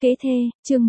Kế thê, chương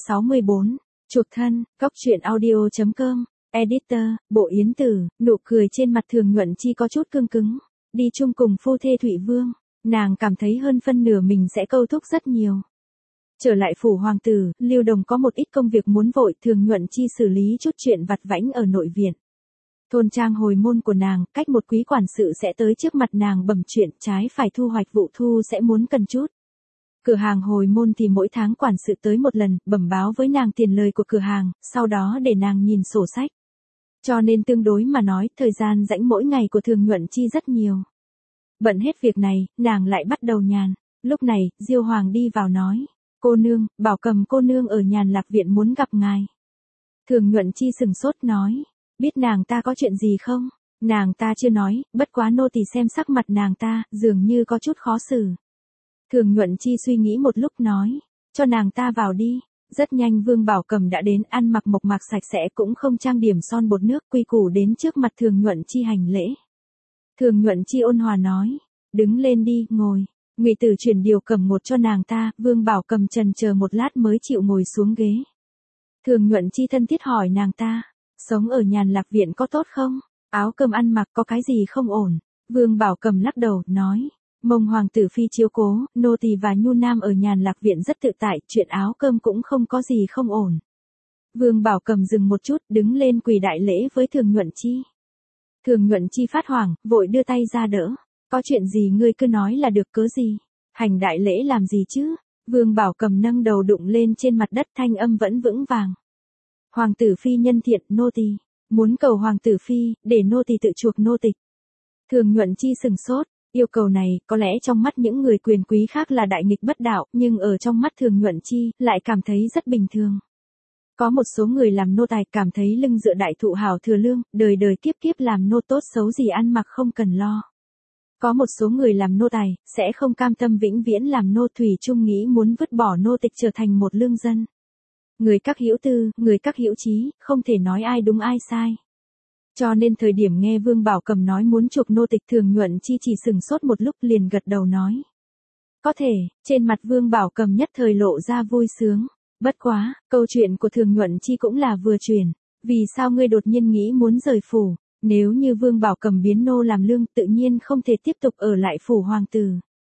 164, chuộc thân, góc truyện audio.com, editor, Bộ Yến Tử, nụ cười trên mặt Thường Nhuận Chi có chút cương cứng, đi chung cùng phu thê Thụy Vương, nàng cảm thấy hơn phân nửa mình sẽ câu thúc rất nhiều. Trở lại phủ hoàng tử, Lưu Đồng có một ít công việc muốn vội, Thường Nhuận Chi xử lý chút chuyện vặt vãnh ở nội viện. Thôn trang hồi môn của nàng, cách một quý quản sự sẽ tới trước mặt nàng bẩm chuyện, trái phải thu hoạch vụ thu sẽ muốn cần chút. Cửa hàng hồi môn thì mỗi tháng quản sự tới một lần, bẩm báo với nàng tiền lời của cửa hàng, sau đó để nàng nhìn sổ sách. Cho nên tương đối mà nói, thời gian rảnh mỗi ngày của Thường Nhuận Chi rất nhiều. Bận hết việc này, nàng lại bắt đầu nhàn. Lúc này, Diêu Hoàng đi vào nói, cô nương, Bảo Cầm cô nương ở Nhàn Lạc viện muốn gặp ngài. Thường Nhuận Chi sừng sốt nói, biết nàng ta có chuyện gì không? Nàng ta chưa nói, bất quá nô tỳ xem sắc mặt nàng ta, dường như có chút khó xử. Thường Nhuận Chi suy nghĩ một lúc nói, cho nàng ta vào đi. Rất nhanh Vương Bảo Cầm đã đến, ăn mặc mộc mạc sạch sẽ, cũng không trang điểm son bột nước, quy củ đến trước mặt Thường Nhuận Chi hành lễ. Thường Nhuận Chi ôn hòa nói, đứng lên đi, ngồi. Ngụy Tử chuyển điều cầm một cho nàng ta, Vương Bảo Cầm chần chờ một lát mới chịu ngồi xuống ghế. Thường Nhuận Chi thân thiết hỏi nàng ta, sống ở Nhàn Lạc viện có tốt không? Áo cơm ăn mặc có cái gì không ổn? Vương Bảo Cầm lắc đầu, nói, mông hoàng tử phi chiếu cố, nô tỳ và nhu nam ở Nhàn Lạc viện rất tự tại, chuyện áo cơm cũng không có gì không ổn. Vương Bảo Cầm dừng một chút, đứng lên quỳ đại lễ với Thường Nhuận Chi. Thường Nhuận Chi phát hoảng, vội đưa tay ra đỡ. Có chuyện gì ngươi cứ nói là được, cớ gì? Hành đại lễ làm gì chứ? Vương Bảo Cầm nâng đầu đụng lên trên mặt đất, thanh âm vẫn vững vàng. Hoàng tử phi nhân thiện, nô tỳ muốn cầu hoàng tử phi, để nô tỳ tự chuộc nô tịch. Thường Nhuận Chi sừng sốt, yêu cầu này, có lẽ trong mắt những người quyền quý khác là đại nghịch bất đạo, nhưng ở trong mắt Thường Nhuận Chi, lại cảm thấy rất bình thường. Có một số người làm nô tài cảm thấy lưng dựa đại thụ hảo thừa lương, đời đời kiếp kiếp làm nô tốt xấu gì ăn mặc không cần lo. Có một số người làm nô tài, sẽ không cam tâm vĩnh viễn làm nô, thủy chung nghĩ muốn vứt bỏ nô tịch trở thành một lương dân. Người các hữu tư, người các hữu chí, không thể nói ai đúng ai sai. Cho nên thời điểm nghe Vương Bảo Cầm nói muốn chuộc nô tịch, Thường Nhuận Chi chỉ sừng sốt một lúc liền gật đầu nói. Có thể, trên mặt Vương Bảo Cầm nhất thời lộ ra vui sướng. Bất quá, câu chuyện của Thường Nhuận Chi cũng là vừa chuyển. Vì sao ngươi đột nhiên nghĩ muốn rời phủ? Nếu như Vương Bảo Cầm biến nô làm lương, tự nhiên không thể tiếp tục ở lại phủ hoàng tử.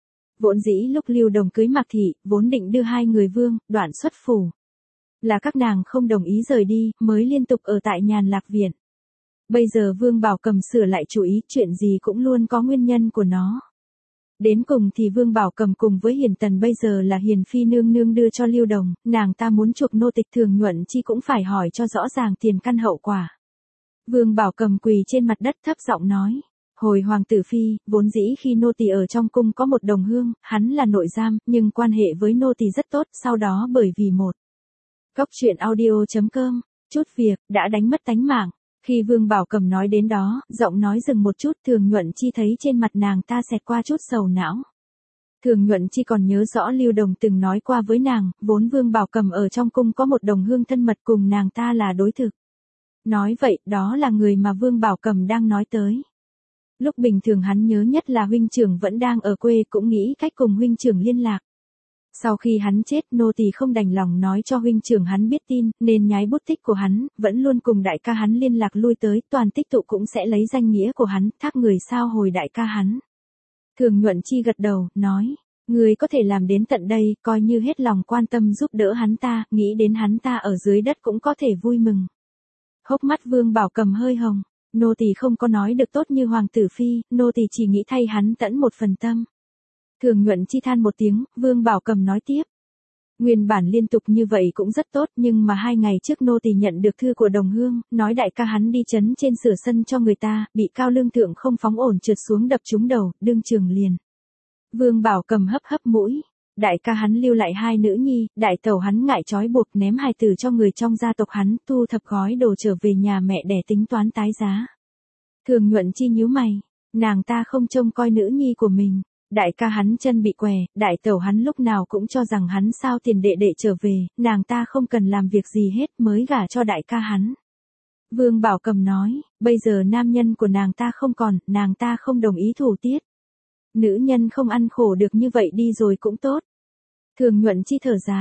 Vốn dĩ lúc Lưu Đồng cưới Mạc Thị, vốn định đưa hai người vương, đoạn xuất phủ. Là các nàng không đồng ý rời đi, mới liên tục ở tại Nhàn Lạc viện. Bây giờ Vương Bảo Cầm sửa lại chủ ý, chuyện gì cũng luôn có nguyên nhân của nó. Đến cùng thì Vương Bảo Cầm cùng với Hiền Tần bây giờ là Hiền Phi nương nương đưa cho Lưu Đồng, nàng ta muốn chuộc nô tịch, Thường Nhuận Chi cũng phải hỏi cho rõ ràng tiền căn hậu quả. Vương Bảo Cầm quỳ trên mặt đất thấp giọng nói, hồi hoàng tử phi, vốn dĩ khi nô tỳ ở trong cung có một đồng hương, hắn là nội giam, nhưng quan hệ với nô tỳ rất tốt, sau đó bởi vì một góc truyện audio.com, chút việc, đã đánh mất tánh mạng. Khi Vương Bảo Cầm nói đến đó, giọng nói dừng một chút, Thường Nhuận Chi thấy trên mặt nàng ta xẹt qua chút sầu não. Thường Nhuận Chi còn nhớ rõ Lưu Đồng từng nói qua với nàng, vốn Vương Bảo Cầm ở trong cung có một đồng hương thân mật cùng nàng ta là đối thực. Nói vậy, đó là người mà Vương Bảo Cầm đang nói tới. Lúc bình thường hắn nhớ nhất là huynh trưởng vẫn đang ở quê, cũng nghĩ cách cùng huynh trưởng liên lạc. Sau khi hắn chết, nô tỳ không đành lòng nói cho huynh trưởng hắn biết tin, nên nhái bút tích của hắn, vẫn luôn cùng đại ca hắn liên lạc lui tới, toàn tích tụ cũng sẽ lấy danh nghĩa của hắn, thác người sao hồi đại ca hắn. Thường Nhuận Chi gật đầu, nói, người có thể làm đến tận đây, coi như hết lòng quan tâm giúp đỡ hắn ta, nghĩ đến hắn ta ở dưới đất cũng có thể vui mừng. Hốc mắt Vương Bảo Cầm hơi hồng, nô tỳ không có nói được tốt như hoàng tử phi, nô tỳ chỉ nghĩ thay hắn tẫn một phần tâm. Thường Nhuận Chi than một tiếng, Vương Bảo Cầm nói tiếp. Nguyên bản liên tục như vậy cũng rất tốt, nhưng mà 2 ngày trước nô tỳ nhận được thư của đồng hương, nói đại ca hắn đi trấn trên sửa sân cho người ta, bị cao lương thượng không phóng ổn trượt xuống đập trúng đầu, đương trường liền. Vương Bảo Cầm hấp hấp mũi. Đại ca hắn lưu lại 2 nữ nhi, đại tẩu hắn ngại trói buộc ném hài tử cho người trong gia tộc hắn, thu thập gói đồ trở về nhà mẹ đẻ tính toán tái giá. Thường Nhuận Chi nhíu mày, nàng ta không trông coi nữ nhi của mình. Đại ca hắn chân bị què, đại tẩu hắn lúc nào cũng cho rằng hắn sao tiền đệ đệ trở về, nàng ta không cần làm việc gì hết mới gả cho đại ca hắn. Vương Bảo Cầm nói, bây giờ nam nhân của nàng ta không còn, nàng ta không đồng ý thủ tiết. Nữ nhân không ăn khổ được như vậy đi rồi cũng tốt. Thường Nhuận Chi thở dài.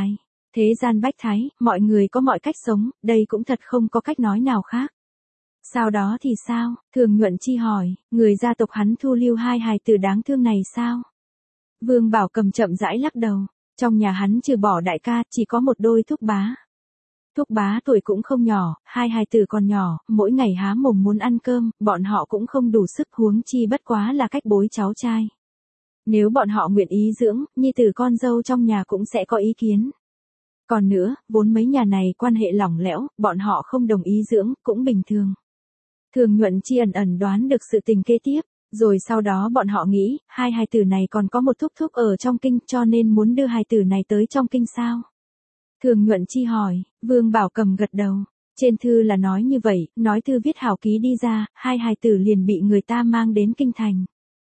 Thế gian bách thái, mọi người có mọi cách sống, đây cũng thật không có cách nói nào khác. Sau đó thì sao? Thường Nhuận Chi hỏi, người gia tộc hắn thu lưu hai hài tử đáng thương này sao? Vương Bảo Cầm chậm rãi lắc đầu, trong nhà hắn trừ bỏ đại ca, chỉ có một đôi thúc bá. Thúc bá tuổi cũng không nhỏ, hai hài tử còn nhỏ, mỗi ngày há mồm muốn ăn cơm, bọn họ cũng không đủ sức huống chi bất quá là cách bối cháu trai. Nếu bọn họ nguyện ý dưỡng, nhi tử con dâu trong nhà cũng sẽ có ý kiến. Còn nữa, vốn mấy nhà này quan hệ lỏng lẽo, bọn họ không đồng ý dưỡng, cũng bình thường. Thường Nhuận Chi ẩn ẩn đoán được sự tình kế tiếp, rồi sau đó bọn họ nghĩ, hai hài tử này còn có một thúc thúc ở trong kinh cho nên muốn đưa hài tử này tới trong kinh sao? Thường Nhuận Chi hỏi, Vương Bảo Cầm gật đầu. Trên thư là nói như vậy, nói thư viết hảo ký đi ra, hai hài tử liền bị người ta mang đến kinh thành.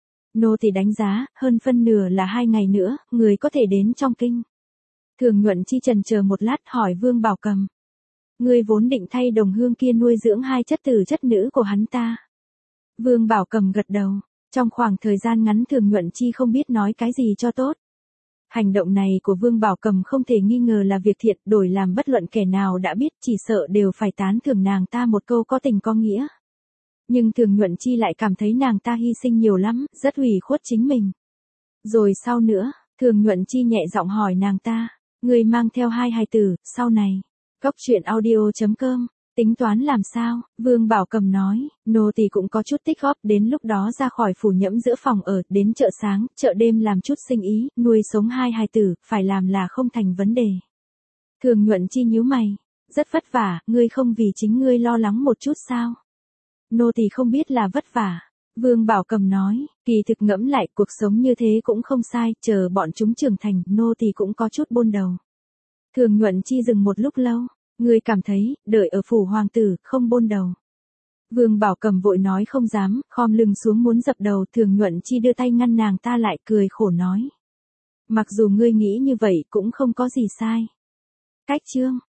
Nô tỳ đánh giá, hơn phân nửa là 2 ngày nữa, người có thể đến trong kinh. Thường Nhuận Chi chần chờ một lát hỏi Vương Bảo Cầm. Ngươi vốn định thay Đồng Hương kia nuôi dưỡng hai chất tử chất nữ của hắn ta. Vương Bảo Cầm gật đầu, trong khoảng thời gian ngắn Thường Nhuận Chi không biết nói cái gì cho tốt. Hành động này của Vương Bảo Cầm không thể nghi ngờ là việc thiện, đổi làm bất luận kẻ nào đã biết chỉ sợ đều phải tán thưởng nàng ta một câu có tình có nghĩa. Nhưng Thường Nhuận Chi lại cảm thấy nàng ta hy sinh nhiều lắm, rất ủy khuất chính mình. Rồi sau nữa, Thường Nhuận Chi nhẹ giọng hỏi nàng ta, người mang theo hai hài tử, sau này, Góc Truyện Audio.com, tính toán làm sao? Vương Bảo Cầm nói, nô tỳ cũng có chút tích góp, đến lúc đó ra khỏi phủ nhẫm giữa phòng ở, đến chợ sáng, chợ đêm làm chút sinh ý, nuôi sống hai hài tử, phải làm là không thành vấn đề. Thường Nhuận Chi nhíu mày, rất vất vả, ngươi không vì chính ngươi lo lắng một chút sao? Nô tỳ không biết là vất vả. Vương Bảo Cầm nói, kỳ thực ngẫm lại cuộc sống như thế cũng không sai, chờ bọn chúng trưởng thành, nô tỳ cũng có chút bôn đầu. Thường Nhuận Chi dừng một lúc lâu, ngươi cảm thấy, đợi ở phủ hoàng tử, không bôn đầu. Vương Bảo Cầm vội nói không dám, khom lưng xuống muốn dập đầu, Thường Nhuận Chi đưa tay ngăn nàng ta lại, cười khổ nói. Mặc dù ngươi nghĩ như vậy cũng không có gì sai. Cách chương